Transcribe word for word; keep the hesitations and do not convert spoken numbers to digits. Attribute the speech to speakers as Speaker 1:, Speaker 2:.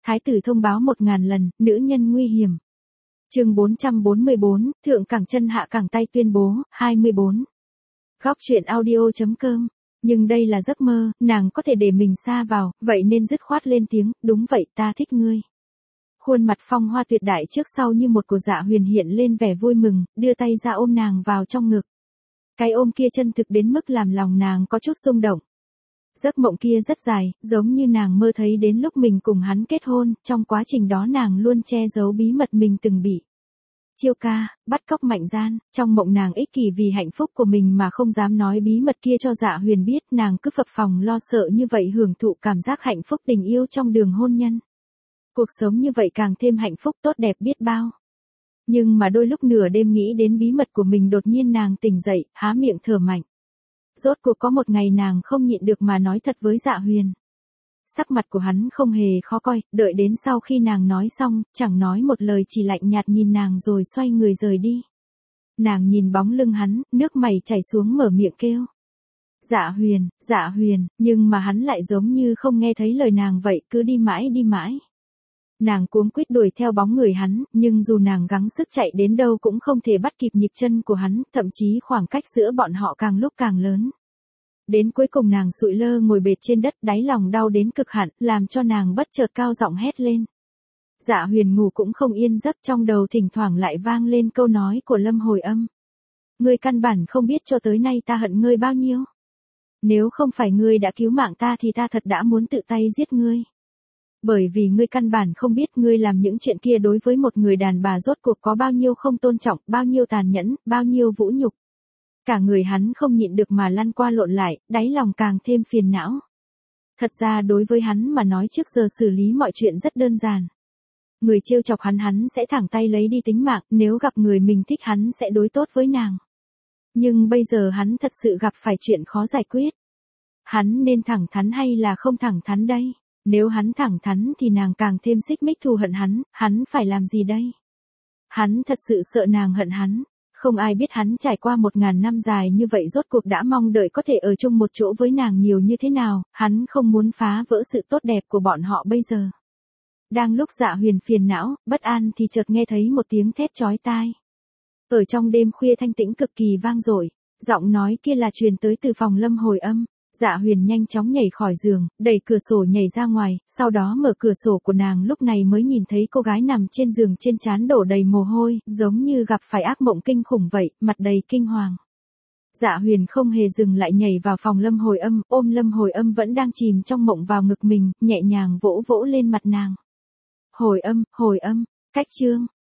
Speaker 1: Thái tử thông báo một ngàn lần, nữ nhân nguy hiểm. Chương bốn trăm bốn mươi bốn, thượng cẳng chân hạ cẳng tay tuyên bố, hai mươi bốn. Góc truyện audio.com. Nhưng đây là giấc mơ, nàng có thể để mình xa vào, vậy nên dứt khoát lên tiếng, đúng vậy, ta thích ngươi. Khuôn mặt phong hoa tuyệt đại trước sau như một của Dạ Huyền hiện lên vẻ vui mừng, đưa tay ra ôm nàng vào trong ngực. Cái ôm kia chân thực đến mức làm lòng nàng có chút rung động. Giấc mộng kia rất dài, giống như nàng mơ thấy đến lúc mình cùng hắn kết hôn, trong quá trình đó nàng luôn che giấu bí mật mình từng bị chiêu ca, bắt cóc mạnh gian, trong mộng nàng ích kỷ vì hạnh phúc của mình mà không dám nói bí mật kia cho Dạ Huyền biết, nàng cứ phập phồng lo sợ như vậy hưởng thụ cảm giác hạnh phúc tình yêu trong đường hôn nhân. Cuộc sống như vậy càng thêm hạnh phúc tốt đẹp biết bao. Nhưng mà đôi lúc nửa đêm nghĩ đến bí mật của mình đột nhiên nàng tỉnh dậy, há miệng thở mạnh. Rốt cuộc có một ngày nàng không nhịn được mà nói thật với Dạ Huyền. Sắc mặt của hắn không hề khó coi, đợi đến sau khi nàng nói xong, chẳng nói một lời chỉ lạnh nhạt nhìn nàng rồi xoay người rời đi. Nàng nhìn bóng lưng hắn, nước mày chảy xuống mở miệng kêu. Dạ Huyền, Dạ Huyền, nhưng mà hắn lại giống như không nghe thấy lời nàng vậy, cứ đi mãi đi mãi. Nàng cuống quýt đuổi theo bóng người hắn, nhưng dù nàng gắng sức chạy đến đâu cũng không thể bắt kịp nhịp chân của hắn, thậm chí khoảng cách giữa bọn họ càng lúc càng lớn. Đến cuối cùng nàng sụi lơ ngồi bệt trên đất, đáy lòng đau đến cực hạn, làm cho nàng bất chợt cao giọng hét lên. Dạ Huyền ngủ cũng không yên giấc, trong đầu thỉnh thoảng lại vang lên câu nói của Lâm Hồi Âm. Ngươi căn bản không biết cho tới nay ta hận ngươi bao nhiêu. Nếu không phải ngươi đã cứu mạng ta thì ta thật đã muốn tự tay giết ngươi. Bởi vì ngươi căn bản không biết ngươi làm những chuyện kia đối với một người đàn bà rốt cuộc có bao nhiêu không tôn trọng, bao nhiêu tàn nhẫn, bao nhiêu vũ nhục. Cả người hắn không nhịn được mà lăn qua lộn lại, đáy lòng càng thêm phiền não. Thật ra đối với hắn mà nói trước giờ xử lý mọi chuyện rất đơn giản. Người trêu chọc hắn hắn sẽ thẳng tay lấy đi tính mạng, nếu gặp người mình thích hắn sẽ đối tốt với nàng. Nhưng bây giờ hắn thật sự gặp phải chuyện khó giải quyết. Hắn nên thẳng thắn hay là không thẳng thắn đây? Nếu hắn thẳng thắn thì nàng càng thêm xích mích thù hận hắn, hắn phải làm gì đây? Hắn thật sự sợ nàng hận hắn. Không ai biết hắn trải qua một ngàn năm dài như vậy rốt cuộc đã mong đợi có thể ở chung một chỗ với nàng nhiều như thế nào, hắn không muốn phá vỡ sự tốt đẹp của bọn họ bây giờ. Đang lúc Dạ Huyền phiền não, bất an thì chợt nghe thấy một tiếng thét chói tai. Ở trong đêm khuya thanh tĩnh cực kỳ vang dội, giọng nói kia là truyền tới từ phòng Lâm Hồi Âm. Dạ Huyền nhanh chóng nhảy khỏi giường, đẩy cửa sổ nhảy ra ngoài, sau đó mở cửa sổ của nàng, lúc này mới nhìn thấy cô gái nằm trên giường, trên trán đổ đầy mồ hôi, giống như gặp phải ác mộng kinh khủng vậy, mặt đầy kinh hoàng. Dạ Huyền không hề dừng lại nhảy vào phòng Lâm Hồi Âm, ôm Lâm Hồi Âm vẫn đang chìm trong mộng vào ngực mình, nhẹ nhàng vỗ vỗ lên mặt nàng. Hồi Âm, Hồi Âm, cách chương.